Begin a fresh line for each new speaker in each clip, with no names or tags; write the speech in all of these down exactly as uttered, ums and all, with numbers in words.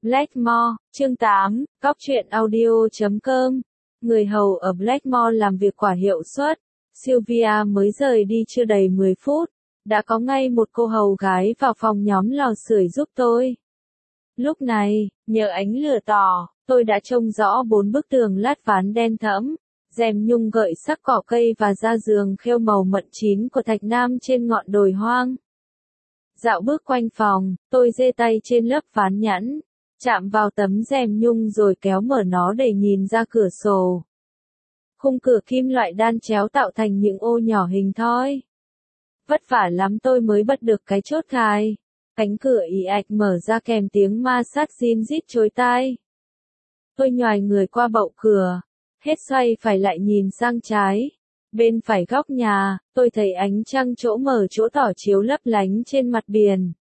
Blackmore, chương tám, góc truyện audio chấm com. Người hầu ở Blackmore làm việc quả hiệu suất. Sylvia mới rời đi chưa đầy mười phút, đã có ngay một cô hầu gái vào phòng nhóm lò sưởi giúp tôi. Lúc này, nhờ ánh lửa tỏ, tôi đã trông rõ bốn bức tường lát ván đen thẫm, rèm nhung gợi sắc cỏ cây và da giường khêu màu mận chín của Thạch Nam trên ngọn đồi hoang. Dạo bước quanh phòng, tôi giơ tay trên lớp ván nhẵn, chạm vào tấm rèm nhung rồi kéo mở nó để nhìn ra cửa sổ. Khung cửa kim loại đan chéo tạo thành những ô nhỏ hình thoi. Vất vả lắm tôi mới bật được cái chốt cài. Cánh cửa ì ạch mở ra kèm tiếng ma sát rin rít chối tai. Tôi nhoài người qua bậu cửa, hết xoay phải lại nhìn sang trái. Bên phải góc nhà, tôi thấy ánh trăng chỗ mở chỗ tỏ chiếu lấp lánh trên mặt biển.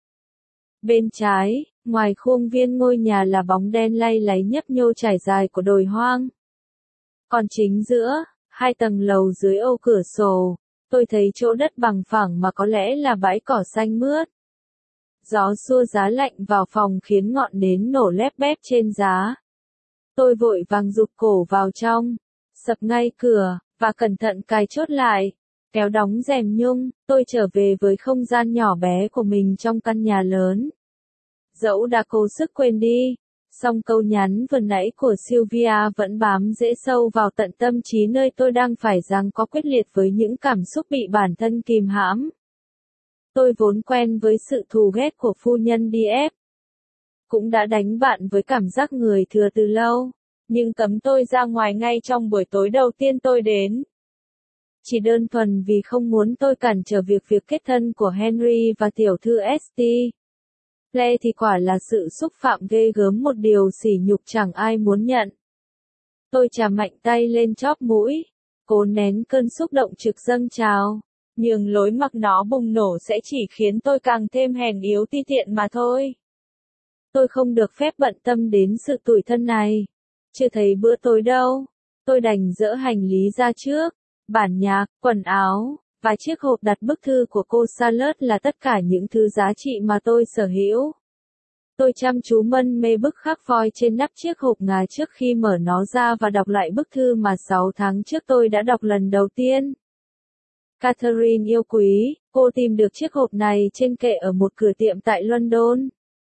Bên trái, ngoài khuôn viên ngôi nhà là bóng đen lay láy nhấp nhô trải dài của đồi hoang. Còn chính giữa, hai tầng lầu dưới ô cửa sổ, tôi thấy chỗ đất bằng phẳng mà có lẽ là bãi cỏ xanh mướt. Gió xua giá lạnh vào phòng khiến ngọn nến nổ lép bép trên giá. Tôi vội vàng rụt cổ vào trong, sập ngay cửa, và cẩn thận cài chốt lại, kéo đóng rèm nhung, tôi trở về với không gian nhỏ bé của mình trong căn nhà lớn. Dẫu đã cố sức quên đi, song câu nhắn vừa nãy của Sylvia vẫn bám rễ sâu vào tận tâm trí nơi tôi đang phải giằng co quyết liệt với những cảm xúc bị bản thân kìm hãm. Tôi vốn quen với sự thù ghét của phu nhân đi ép. Cũng đã đánh bạn với cảm giác người thừa từ lâu, nhưng cấm tôi ra ngoài ngay trong buổi tối đầu tiên tôi đến. Chỉ đơn thuần vì không muốn tôi cản trở việc việc kết thân của Henry và tiểu thư Esty. Ple thì quả là sự xúc phạm ghê gớm, một điều sỉ nhục chẳng ai muốn nhận. Tôi chà mạnh tay lên chóp mũi, cố nén cơn xúc động trực dâng trào, nhường lối mặc nó bùng nổ sẽ chỉ khiến tôi càng thêm hèn yếu ti tiện mà thôi. Tôi không được phép bận tâm đến sự tủi thân này. Chưa thấy bữa tối đâu, tôi đành dỡ hành lý ra trước, bản nhạc, quần áo, và chiếc hộp đặt bức thư của cô Charlotte là tất cả những thứ giá trị mà tôi sở hữu. Tôi chăm chú mân mê bức khắc voi trên nắp chiếc hộp ngà trước khi mở nó ra và đọc lại bức thư mà sáu tháng trước tôi đã đọc lần đầu tiên. Catherine yêu quý, cô tìm được chiếc hộp này trên kệ ở một cửa tiệm tại London.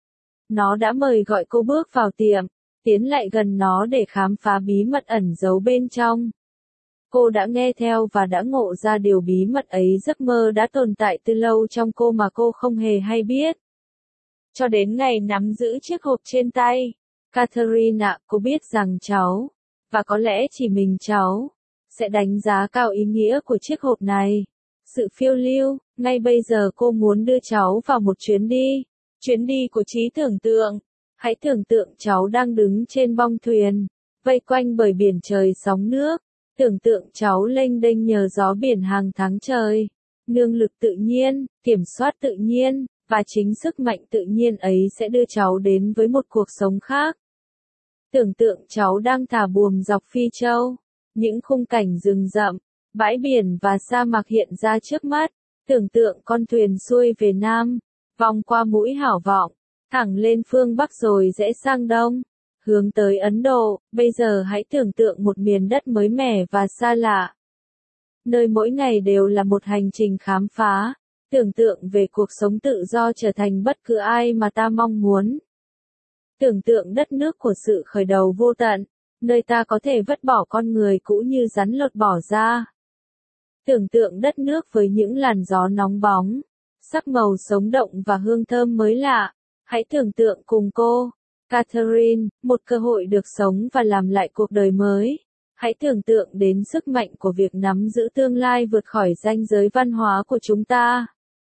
Nó đã mời gọi cô bước vào tiệm, tiến lại gần nó để khám phá bí mật ẩn giấu bên trong. Cô đã nghe theo và đã ngộ ra điều bí mật ấy giấc mơ đã tồn tại từ lâu trong cô mà cô không hề hay biết. Cho đến ngày nắm giữ chiếc hộp trên tay, Catherine ạ, cô biết rằng cháu, và có lẽ chỉ mình cháu, sẽ đánh giá cao ý nghĩa của chiếc hộp này. Sự phiêu lưu, ngay bây giờ cô muốn đưa cháu vào một chuyến đi, chuyến đi của trí tưởng tượng. Hãy tưởng tượng cháu đang đứng trên bong thuyền, vây quanh bởi biển trời sóng nước. Tưởng tượng cháu lênh đênh nhờ gió biển hàng tháng trời. Nương lực tự nhiên, kiểm soát tự nhiên, và chính sức mạnh tự nhiên ấy sẽ đưa cháu đến với một cuộc sống khác. Tưởng tượng cháu đang thả buồm dọc Phi Châu. Những khung cảnh rừng rậm, bãi biển và sa mạc hiện ra trước mắt. Tưởng tượng con thuyền xuôi về Nam, vòng qua mũi Hảo Vọng, thẳng lên phương Bắc rồi rẽ sang Đông, hướng tới Ấn Độ. Bây giờ hãy tưởng tượng một miền đất mới mẻ và xa lạ, nơi mỗi ngày đều là một hành trình khám phá. Tưởng tượng về cuộc sống tự do trở thành bất cứ ai mà ta mong muốn. Tưởng tượng đất nước của sự khởi đầu vô tận, nơi ta có thể vứt bỏ con người cũ như rắn lột bỏ ra. Tưởng tượng đất nước với những làn gió nóng bóng, sắc màu sống động và hương thơm mới lạ. Hãy tưởng tượng cùng cô, Catherine, một cơ hội được sống và làm lại cuộc đời mới. Hãy tưởng tượng đến sức mạnh của việc nắm giữ tương lai vượt khỏi ranh giới văn hóa của chúng ta.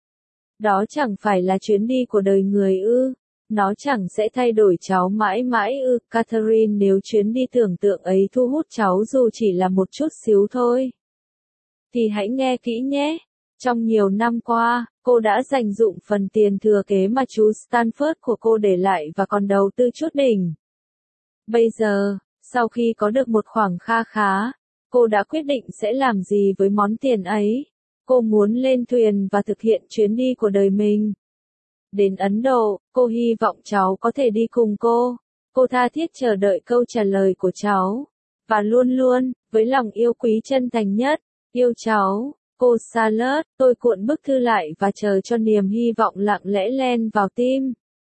Đó chẳng phải là chuyến đi của đời người ư? Nó chẳng sẽ thay đổi cháu mãi mãi ư, Catherine, nếu chuyến đi tưởng tượng ấy thu hút cháu dù chỉ là một chút xíu thôi? Thì hãy nghe kỹ nhé. Trong nhiều năm qua, cô đã dành dụm phần tiền thừa kế mà chú Stanford của cô để lại và còn đầu tư chút đỉnh. Bây giờ, sau khi có được một khoản kha khá, cô đã quyết định sẽ làm gì với món tiền ấy. Cô muốn lên thuyền và thực hiện chuyến đi của đời mình. Đến Ấn Độ, cô hy vọng cháu có thể đi cùng cô. Cô tha thiết chờ đợi câu trả lời của cháu. Và luôn luôn, với lòng yêu quý chân thành nhất, yêu cháu. Cô Charlotte, tôi cuộn bức thư lại và chờ cho niềm hy vọng lặng lẽ len vào tim.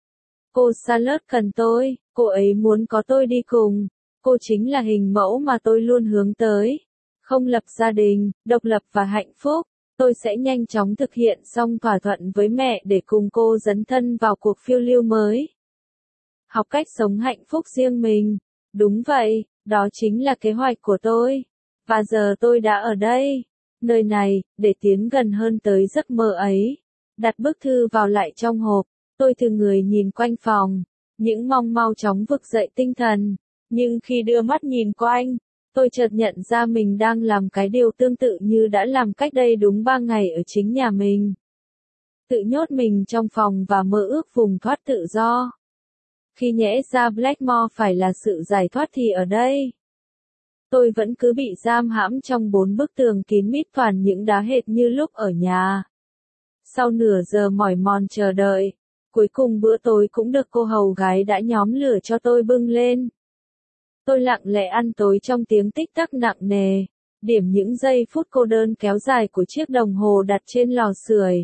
Cô Charlotte cần tôi, cô ấy muốn có tôi đi cùng. Cô chính là hình mẫu mà tôi luôn hướng tới. Không lập gia đình, độc lập và hạnh phúc. Tôi sẽ nhanh chóng thực hiện xong thỏa thuận với mẹ để cùng cô dấn thân vào cuộc phiêu lưu mới. Học cách sống hạnh phúc riêng mình. Đúng vậy, đó chính là kế hoạch của tôi. Và giờ tôi đã ở đây, nơi này, để tiến gần hơn tới giấc mơ ấy. Đặt bức thư vào lại trong hộp, tôi từ người nhìn quanh phòng, những mong mau chóng vực dậy tinh thần. Nhưng khi đưa mắt nhìn quanh, tôi chợt nhận ra mình đang làm cái điều tương tự như đã làm cách đây đúng ba ngày ở chính nhà mình. Tự nhốt mình trong phòng và mơ ước vùng thoát tự do. Khi nhẽ ra Blackmore phải là sự giải thoát thì ở đây, tôi vẫn cứ bị giam hãm trong bốn bức tường kín mít toàn những đá hệt như lúc ở nhà. Sau nửa giờ mỏi mòn chờ đợi, cuối cùng bữa tối cũng được cô hầu gái đã nhóm lửa cho tôi bưng lên. Tôi lặng lẽ ăn tối trong tiếng tích tắc nặng nề, điểm những giây phút cô đơn kéo dài của chiếc đồng hồ đặt trên lò sưởi.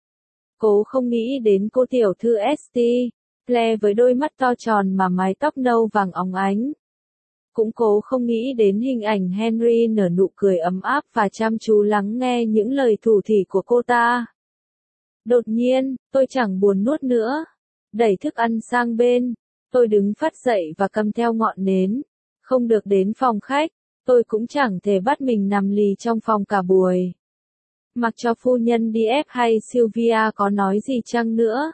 Cố không nghĩ đến cô tiểu thư Esther, Claire với đôi mắt to tròn mà mái tóc nâu vàng óng ánh. Cũng cố không nghĩ đến hình ảnh Henry nở nụ cười ấm áp và chăm chú lắng nghe những lời thủ thỉ của cô ta. Đột nhiên, tôi chẳng buồn nuốt nữa. Đẩy thức ăn sang bên, tôi đứng phắt dậy và cầm theo ngọn nến. Không được đến phòng khách, tôi cũng chẳng thể bắt mình nằm lì trong phòng cả buổi. Mặc cho phu nhân đi ép hay Sylvia có nói gì chăng nữa.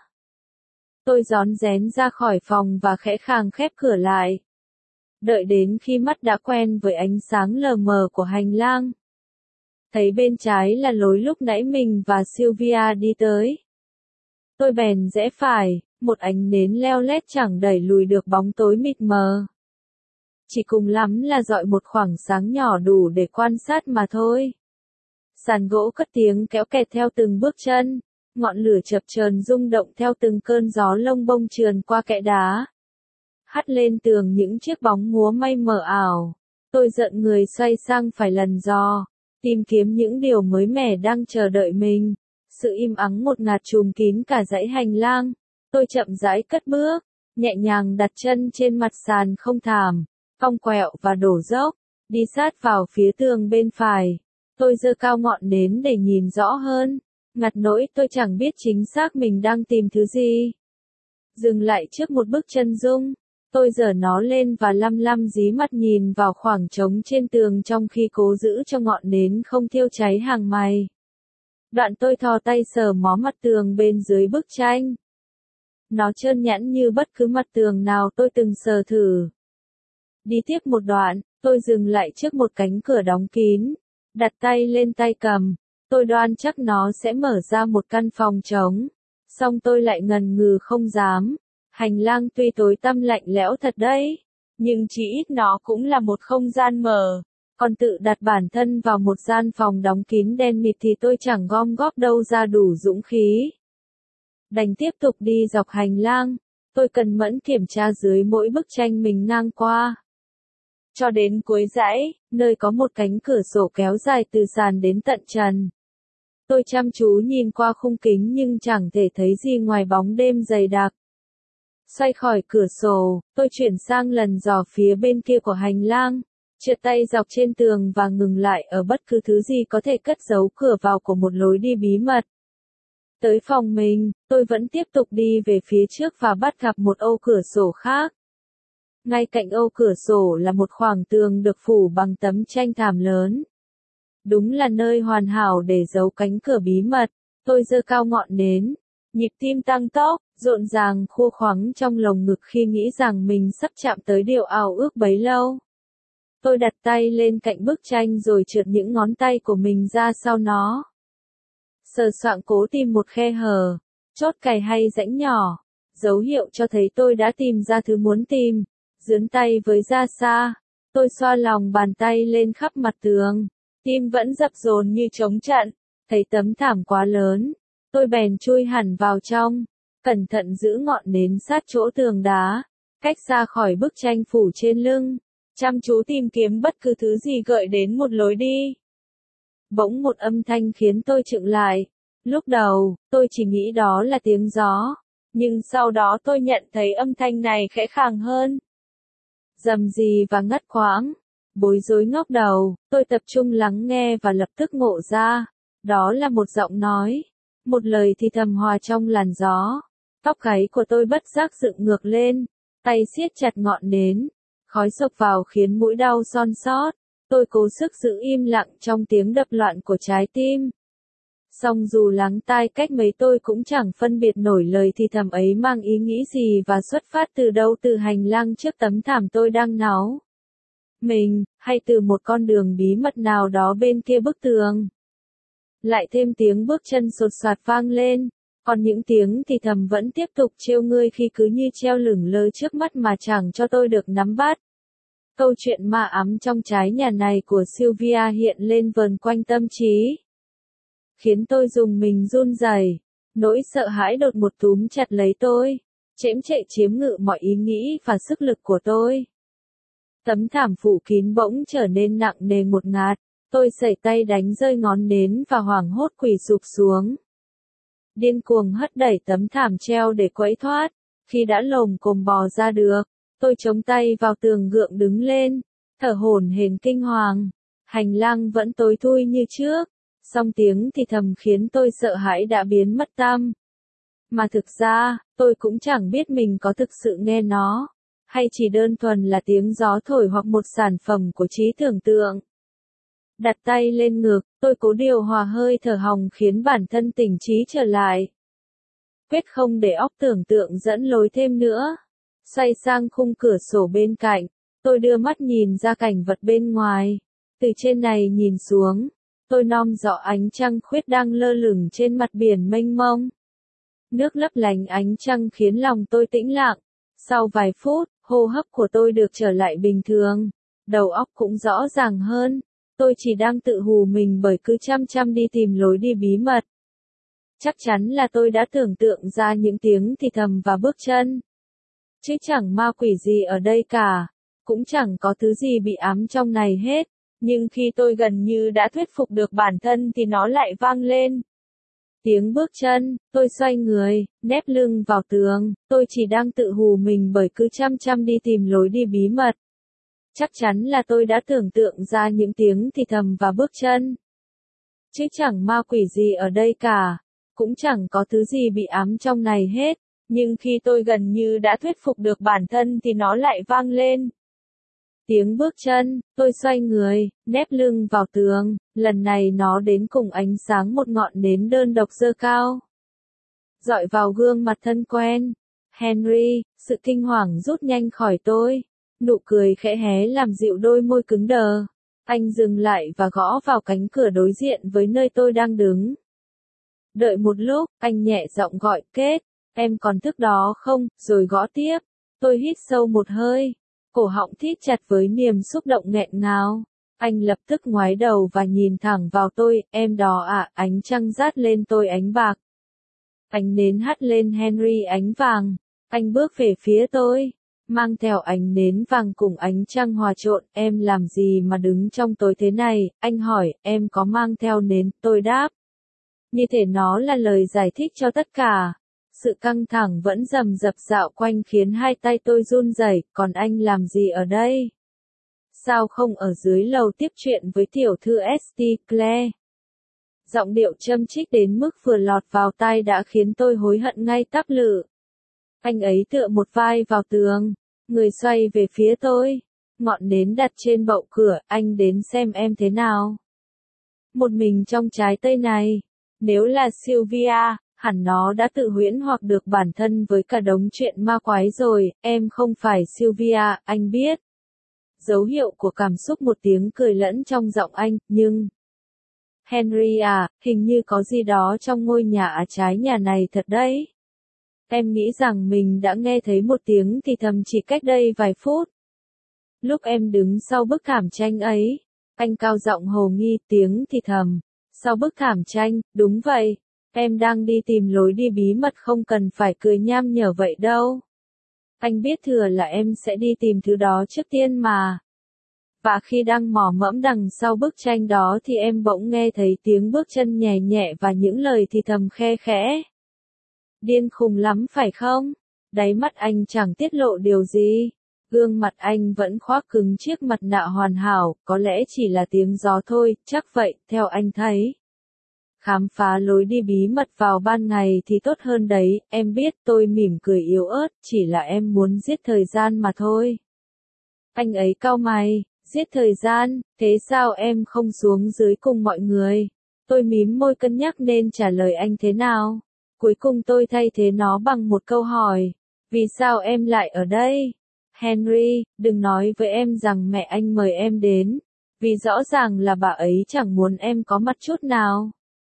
Tôi rón rén ra khỏi phòng và khẽ khàng khép cửa lại. Đợi đến khi mắt đã quen với ánh sáng lờ mờ của hành lang. Thấy bên trái là lối lúc nãy mình và Sylvia đi tới. Tôi bèn rẽ phải, một ánh nến leo lét chẳng đẩy lùi được bóng tối mịt mờ. Chỉ cùng lắm là dọi một khoảng sáng nhỏ đủ để quan sát mà thôi. Sàn gỗ cất tiếng kéo kẹt theo từng bước chân, ngọn lửa chập chờn rung động theo từng cơn gió lông bông trườn qua kẽ đá. Hắt lên tường những chiếc bóng múa may mờ ảo. Tôi giận người xoay sang phải lần dò, tìm kiếm những điều mới mẻ đang chờ đợi mình. Sự im ắng ngột ngạt trùm kín cả dãy hành lang. Tôi chậm rãi cất bước, nhẹ nhàng đặt chân trên mặt sàn không thảm, cong quẹo và đổ dốc, đi sát vào phía tường bên phải. Tôi giơ cao ngọn nến để nhìn rõ hơn, ngặt nỗi tôi chẳng biết chính xác mình đang tìm thứ gì. Dừng lại trước một bức chân dung, tôi giở nó lên và lăm lăm dí mắt nhìn vào khoảng trống trên tường trong khi cố giữ cho ngọn nến không thiêu cháy hàng mày. Đoạn tôi thò tay sờ mó mặt tường bên dưới bức tranh. Nó trơn nhẵn như bất cứ mặt tường nào tôi từng sờ thử. Đi tiếp một đoạn, tôi dừng lại trước một cánh cửa đóng kín, đặt tay lên tay cầm. Tôi đoan chắc nó sẽ mở ra một căn phòng trống. Song tôi lại ngần ngừ không dám. Hành lang tuy tối tăm lạnh lẽo thật đấy, nhưng chỉ ít nó cũng là một không gian mở. Còn tự đặt bản thân vào một gian phòng đóng kín đen mịt thì tôi chẳng gom góp đâu ra đủ dũng khí. Đành tiếp tục đi dọc hành lang, tôi cẩn mẫn kiểm tra dưới mỗi bức tranh mình ngang qua. Cho đến cuối dãy, nơi có một cánh cửa sổ kéo dài từ sàn đến tận trần. Tôi chăm chú nhìn qua khung kính nhưng chẳng thể thấy gì ngoài bóng đêm dày đặc. Xoay khỏi cửa sổ, tôi chuyển sang lần dò phía bên kia của hành lang, trượt tay dọc trên tường và ngừng lại ở bất cứ thứ gì có thể cất giấu cửa vào của một lối đi bí mật. Tới phòng mình, tôi vẫn tiếp tục đi về phía trước và bắt gặp một ô cửa sổ khác. Ngay cạnh ô cửa sổ là một khoảng tường được phủ bằng tấm tranh thảm lớn. Đúng là nơi hoàn hảo để giấu cánh cửa bí mật. Tôi giơ cao ngọn nến, nhịp tim tăng tốc, rộn ràng khua khoắng trong lồng ngực khi nghĩ rằng mình sắp chạm tới điều ao ước bấy lâu. Tôi đặt tay lên cạnh bức tranh rồi trượt những ngón tay của mình ra sau nó. Sờ soạng cố tìm một khe hở, chốt cài hay rãnh nhỏ, dấu hiệu cho thấy tôi đã tìm ra thứ muốn tìm. Dướn tay với ra xa, tôi xoa lòng bàn tay lên khắp mặt tường, tim vẫn dập dồn như trống trận, thấy tấm thảm quá lớn, tôi bèn chui hẳn vào trong, cẩn thận giữ ngọn nến sát chỗ tường đá, cách xa khỏi bức tranh phủ trên lưng, chăm chú tìm kiếm bất cứ thứ gì gợi đến một lối đi. Bỗng một âm thanh khiến tôi chững lại. Lúc đầu, tôi chỉ nghĩ đó là tiếng gió, nhưng sau đó tôi nhận thấy âm thanh này khẽ khàng hơn. Rầm rì và ngắt quãng. Bối rối ngóc đầu, tôi tập trung lắng nghe và lập tức ngộ ra. Đó là một giọng nói, một lời thì thầm hòa trong làn gió. Tóc gáy của tôi bất giác dựng ngược lên, tay siết chặt ngọn nến. Khói xộc vào khiến mũi đau son sót. Tôi cố sức giữ im lặng trong tiếng đập loạn của trái tim. Song dù lắng tai cách mấy tôi cũng chẳng phân biệt nổi lời thì thầm ấy mang ý nghĩ gì và xuất phát từ đâu, từ hành lang trước tấm thảm tôi đang náu mình, hay từ một con đường bí mật nào đó bên kia bức tường. Lại thêm tiếng bước chân sột soạt vang lên, còn những tiếng thì thầm vẫn tiếp tục trêu ngươi khi cứ như treo lửng lơ trước mắt mà chẳng cho tôi được nắm bắt. Câu chuyện ma ám trong trái nhà này của Sylvia hiện lên vờn quanh tâm trí, khiến tôi dùng mình run rẩy. Nỗi sợ hãi đột một túm chặt lấy tôi, chễm chệ chiếm ngự mọi ý nghĩ và sức lực của tôi. Tấm thảm phủ kín bỗng trở nên nặng nề ngột ngạt, tôi sẩy tay đánh rơi ngón nến và hoảng hốt quỳ sụp xuống. Điên cuồng hất đẩy tấm thảm treo để quẫy thoát, khi đã lồm cồm bò ra được, tôi chống tay vào tường gượng đứng lên, thở hổn hển kinh hoàng. Hành lang vẫn tối thui như trước, song tiếng thì thầm khiến tôi sợ hãi đã biến mất tăm. Mà thực ra, tôi cũng chẳng biết mình có thực sự nghe nó, hay chỉ đơn thuần là tiếng gió thổi hoặc một sản phẩm của trí tưởng tượng. Đặt tay lên ngực, tôi cố điều hòa hơi thở hòng khiến bản thân tỉnh trí trở lại. Quyết không để óc tưởng tượng dẫn lối thêm nữa. Xoay sang khung cửa sổ bên cạnh, tôi đưa mắt nhìn ra cảnh vật bên ngoài. Từ trên này nhìn xuống, tôi nom rõ ánh trăng khuyết đang lơ lửng trên mặt biển mênh mông. Nước lấp lánh ánh trăng khiến lòng tôi tĩnh lặng. Sau vài phút, hô hấp của tôi được trở lại bình thường. Đầu óc cũng rõ ràng hơn. Tôi chỉ đang tự hù mình bởi cứ chăm chăm đi tìm lối đi bí mật. Chắc chắn là tôi đã tưởng tượng ra những tiếng thì thầm và bước chân. Chứ chẳng ma quỷ gì ở đây cả. Cũng chẳng có thứ gì bị ám trong này hết. Nhưng khi tôi gần như đã thuyết phục được bản thân thì nó lại vang lên. Tiếng bước chân, tôi xoay người, nép lưng vào tường, tôi chỉ đang tự hù mình bởi cứ chăm chăm đi tìm lối đi bí mật. Chắc chắn là tôi đã tưởng tượng ra những tiếng thì thầm và bước chân. Chứ chẳng ma quỷ gì ở đây cả. Cũng chẳng có thứ gì bị ám trong này hết. Nhưng khi tôi gần như đã thuyết phục được bản thân thì nó lại vang lên. Tiếng bước chân, tôi xoay người, nép lưng vào tường, lần này nó đến cùng ánh sáng một ngọn nến đơn độc giơ cao. Dọi vào gương mặt thân quen. Henry, sự kinh hoàng rút nhanh khỏi tôi. Nụ cười khẽ hé làm dịu đôi môi cứng đờ. Anh dừng lại và gõ vào cánh cửa đối diện với nơi tôi đang đứng. Đợi một lúc, anh nhẹ giọng gọi Kết, em còn thức đó không, rồi gõ tiếp. Tôi hít sâu một hơi. Cổ họng thít chặt với niềm xúc động nghẹn ngào. Anh lập tức ngoái đầu và nhìn thẳng vào tôi, em đó à, ánh trăng rát lên tôi ánh bạc. Ánh nến hắt lên Henry ánh vàng. Anh bước về phía tôi, mang theo ánh nến vàng cùng ánh trăng hòa trộn. Em làm gì mà đứng trong tối thế này? Anh hỏi, em có mang theo nến? Tôi đáp. Như thể nó là lời giải thích cho tất cả. Sự căng thẳng vẫn rầm rập dạo quanh khiến hai tay tôi run rẩy. Còn anh làm gì ở đây? Sao không ở dưới lầu tiếp chuyện với tiểu thư ét tê Claire? Giọng điệu châm chích đến mức vừa lọt vào tai đã khiến tôi hối hận ngay tắp lự. Anh ấy tựa một vai vào tường, người xoay về phía tôi, ngọn nến đặt trên bậu cửa. Anh đến xem em thế nào? Một mình trong trái cây này. Nếu là Sylvia, hẳn nó đã tự huyễn hoặc được bản thân với cả đống chuyện ma quái rồi. Em không phải Sylvia, anh biết. Dấu hiệu của cảm xúc một tiếng cười lẫn trong giọng anh, nhưng... Henry à, hình như có gì đó trong ngôi nhà à trái nhà này thật đấy. Em nghĩ rằng mình đã nghe thấy một tiếng thì thầm chỉ cách đây vài phút. Lúc em đứng sau bức thảm tranh ấy, anh cao giọng hồ nghi tiếng thì thầm. Sau bức thảm tranh, đúng vậy. Em đang đi tìm lối đi bí mật không cần phải cười nham nhở vậy đâu. Anh biết thừa là em sẽ đi tìm thứ đó trước tiên mà. Và khi đang mò mẫm đằng sau bức tranh đó thì em bỗng nghe thấy tiếng bước chân nhẹ nhẹ và những lời thì thầm khe khẽ. Điên khùng lắm phải không? Đáy mắt anh chẳng tiết lộ điều gì. Gương mặt anh vẫn khoác cứng chiếc mặt nạ hoàn hảo, có lẽ chỉ là tiếng gió thôi, chắc vậy, theo anh thấy. Khám phá lối đi bí mật vào ban ngày thì tốt hơn đấy, em biết. Tôi mỉm cười yếu ớt, chỉ là em muốn giết thời gian mà thôi. Anh ấy cau mày, giết thời gian, thế sao em không xuống dưới cùng mọi người? Tôi mím môi cân nhắc nên trả lời anh thế nào. Cuối cùng tôi thay thế nó bằng một câu hỏi. Vì sao em lại ở đây? Henry, đừng nói với em rằng mẹ anh mời em đến. Vì rõ ràng là bà ấy chẳng muốn em có mặt chút nào.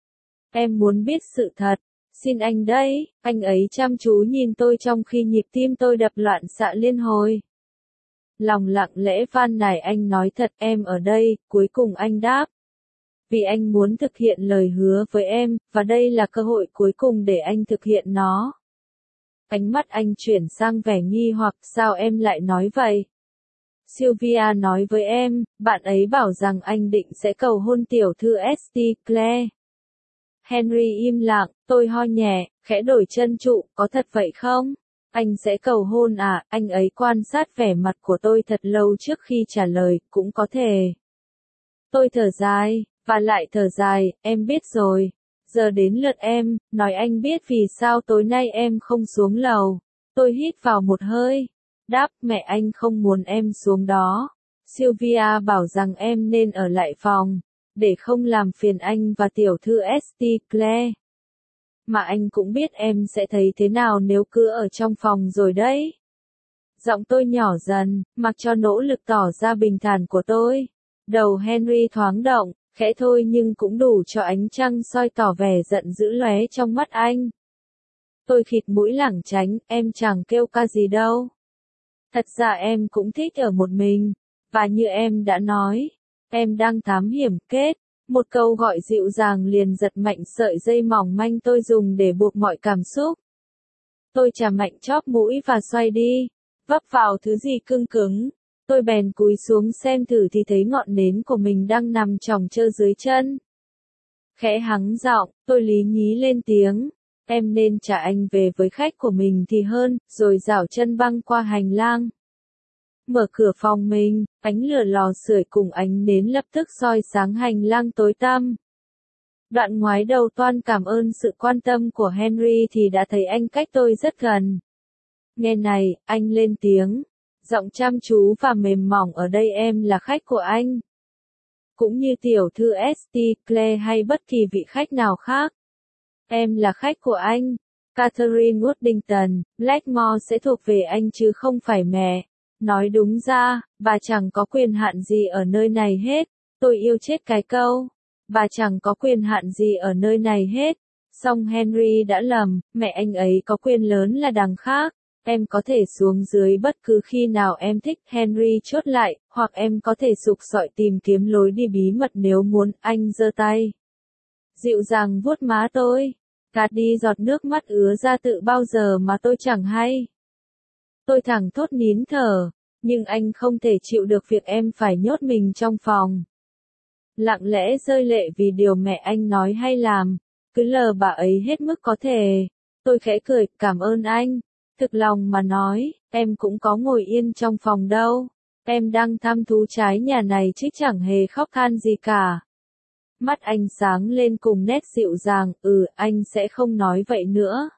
Em muốn biết sự thật. Xin anh đấy. Anh ấy chăm chú nhìn tôi trong khi nhịp tim tôi đập loạn xạ liên hồi. Lòng lặng lẽ van nài anh nói thật em ở đây, cuối cùng anh đáp. Vì anh muốn thực hiện lời hứa với em, và đây là cơ hội cuối cùng để anh thực hiện nó. Ánh mắt anh chuyển sang vẻ nghi hoặc, sao em lại nói vậy? Sylvia nói với em, bạn ấy bảo rằng anh định sẽ cầu hôn tiểu thư Esther Claire. Henry im lặng, tôi ho nhẹ, khẽ đổi chân trụ, có thật vậy không? Anh sẽ cầu hôn à? Anh ấy quan sát vẻ mặt của tôi thật lâu trước khi trả lời, cũng có thể. Tôi thở dài, và lại thở dài, em biết rồi. Giờ đến lượt em, nói anh biết vì sao tối nay em không xuống lầu. Tôi hít vào một hơi. Đáp, mẹ anh không muốn em xuống đó. Sylvia bảo rằng em nên ở lại phòng, để không làm phiền anh và tiểu thư Esther Claire. Mà anh cũng biết em sẽ thấy thế nào nếu cứ ở trong phòng rồi đấy. Giọng tôi nhỏ dần, mặc cho nỗ lực tỏ ra bình thản của tôi. Đầu Henry thoáng động, khẽ thôi nhưng cũng đủ cho ánh trăng soi tỏ vẻ giận dữ lóe trong mắt anh. Tôi khịt mũi lảng tránh, em chẳng kêu ca gì đâu. Thật ra em cũng thích ở một mình, và như em đã nói, em đang thám hiểm kết. Một câu gọi dịu dàng liền giật mạnh sợi dây mỏng manh tôi dùng để buộc mọi cảm xúc. Tôi chà mạnh chóp mũi và xoay đi, vấp vào thứ gì cứng cứng. Tôi bèn cúi xuống xem thử thì thấy ngọn nến của mình đang nằm chỏng trơ dưới chân. Khẽ hắng giọng, tôi lý nhí lên tiếng. Em nên trả anh về với khách của mình thì hơn, rồi dảo chân băng qua hành lang. Mở cửa phòng mình, ánh lửa lò sưởi cùng ánh nến lập tức soi sáng hành lang tối tăm. Đoạn ngoái đầu toan cảm ơn sự quan tâm của Henry thì đã thấy anh cách tôi rất gần. Nghe này, anh lên tiếng. Giọng chăm chú và mềm mỏng, ở đây em là khách của anh. Cũng như tiểu thư Esther Claire hay bất kỳ vị khách nào khác. Em là khách của anh. Catherine Woodington, Blackmore sẽ thuộc về anh chứ không phải mẹ. Nói đúng ra, bà chẳng có quyền hạn gì ở nơi này hết. Tôi yêu chết cái câu. Bà chẳng có quyền hạn gì ở nơi này hết. Song Henry đã lầm, mẹ anh ấy có quyền lớn là đằng khác. Em có thể xuống dưới bất cứ khi nào em thích, Henry chốt lại, hoặc em có thể sục sọi tìm kiếm lối đi bí mật nếu muốn, anh giơ tay. Dịu dàng vuốt má tôi, gạt đi giọt nước mắt ứa ra tự bao giờ mà tôi chẳng hay. Tôi thẳng thốt nín thở, nhưng anh không thể chịu được việc em phải nhốt mình trong phòng. Lặng lẽ rơi lệ vì điều mẹ anh nói hay làm, cứ lờ bà ấy hết mức có thể. Tôi khẽ cười, cảm ơn anh. Thực lòng mà nói, em cũng có ngồi yên trong phòng đâu. Em đang thăm thú trái nhà này chứ chẳng hề khóc than gì cả. Mắt anh sáng lên cùng nét dịu dàng, ừ, anh sẽ không nói vậy nữa.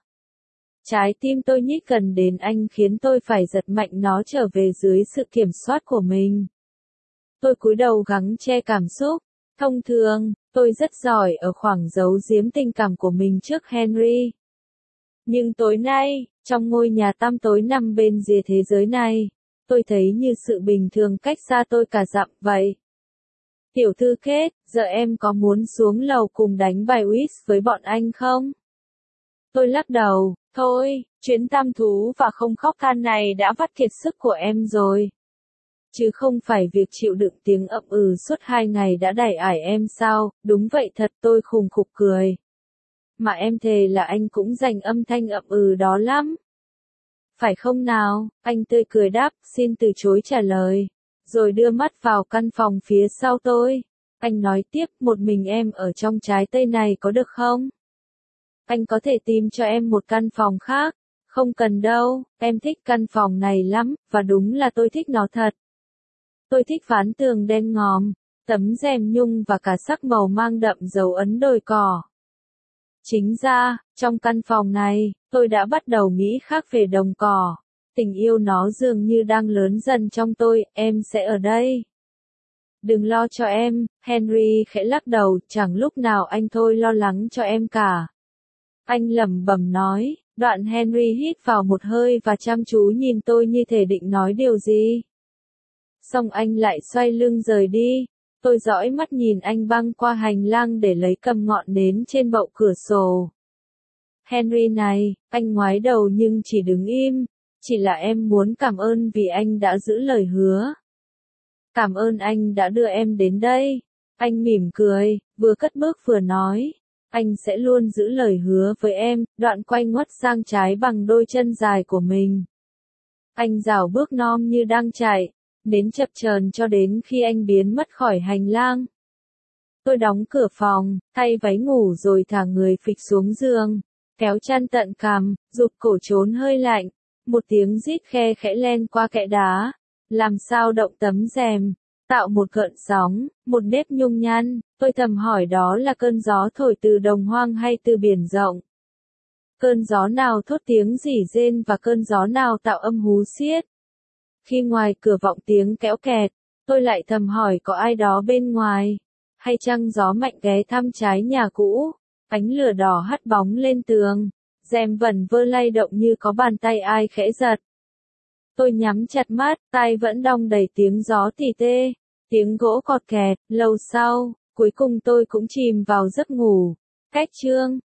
Trái tim tôi nhích gần đến anh khiến tôi phải giật mạnh nó trở về dưới sự kiểm soát của mình. Tôi cúi đầu gắng che cảm xúc. Thông thường, tôi rất giỏi ở khoảng giấu giếm tình cảm của mình trước Henry. Nhưng tối nay, trong ngôi nhà tăm tối nằm bên rìa thế giới này, tôi thấy như sự bình thường cách xa tôi cả dặm vậy. Tiểu thư Kết, giờ em có muốn xuống lầu cùng đánh bài whist với bọn anh không? Tôi lắc đầu, thôi, chuyến thăm thú và không khóc than này đã vắt kiệt sức của em rồi. Chứ không phải việc chịu đựng tiếng ậm ừ suốt hai ngày đã đày ải em sao, đúng vậy thật, tôi khùng khục cười. Mà em thề là anh cũng dành âm thanh ậm ừ đó lắm. Phải không nào? Anh tươi cười đáp, xin từ chối trả lời. Rồi đưa mắt vào căn phòng phía sau tôi. Anh nói tiếp, một mình em ở trong trái tây này có được không? Anh có thể tìm cho em một căn phòng khác. Không cần đâu, em thích căn phòng này lắm, và đúng là tôi thích nó thật. Tôi thích ván tường đen ngòm, tấm rèm nhung và cả sắc màu mang đậm dấu ấn đồi cỏ. Chính ra, trong căn phòng này, tôi đã bắt đầu nghĩ khác về đồng cỏ. Tình yêu nó dường như đang lớn dần trong tôi, em sẽ ở đây. Đừng lo cho em, Henry khẽ lắc đầu, chẳng lúc nào anh thôi lo lắng cho em cả. Anh lẩm bẩm nói, đoạn Henry hít vào một hơi và chăm chú nhìn tôi như thể định nói điều gì. Xong anh lại xoay lưng rời đi. Tôi dõi mắt nhìn anh băng qua hành lang để lấy cầm ngọn nến trên bậu cửa sổ. Henry này, anh ngoái đầu nhưng chỉ đứng im. Chỉ là em muốn cảm ơn vì anh đã giữ lời hứa. Cảm ơn anh đã đưa em đến đây. Anh mỉm cười, vừa cất bước vừa nói. Anh sẽ luôn giữ lời hứa với em, đoạn quay ngoắt sang trái bằng đôi chân dài của mình. Anh rảo bước non như đang chạy, nến chập chờn cho đến khi anh biến mất khỏi hành lang. Tôi đóng cửa phòng, thay váy ngủ rồi thả người phịch xuống giường, kéo chăn tận cằm, rụt cổ trốn hơi lạnh. Một tiếng rít khe khẽ len qua kẽ đá, làm sao động tấm rèm, tạo một gợn sóng, một nếp nhung nhăn. Tôi thầm hỏi đó là cơn gió thổi từ đồng hoang hay từ biển rộng. Cơn gió nào thốt tiếng rỉ rên và cơn gió nào tạo âm hú xiết. Khi ngoài cửa vọng tiếng kéo kẹt, tôi lại thầm hỏi có ai đó bên ngoài, hay chăng gió mạnh ghé thăm trái nhà cũ. Ánh lửa đỏ hắt bóng lên tường, rèm vẩn vơ lay động như có bàn tay ai khẽ giật. Tôi nhắm chặt mắt, tai vẫn đong đầy tiếng gió tỉ tê, tiếng gỗ cọt kẹt. Lâu sau, cuối cùng tôi cũng chìm vào giấc ngủ. Cách chương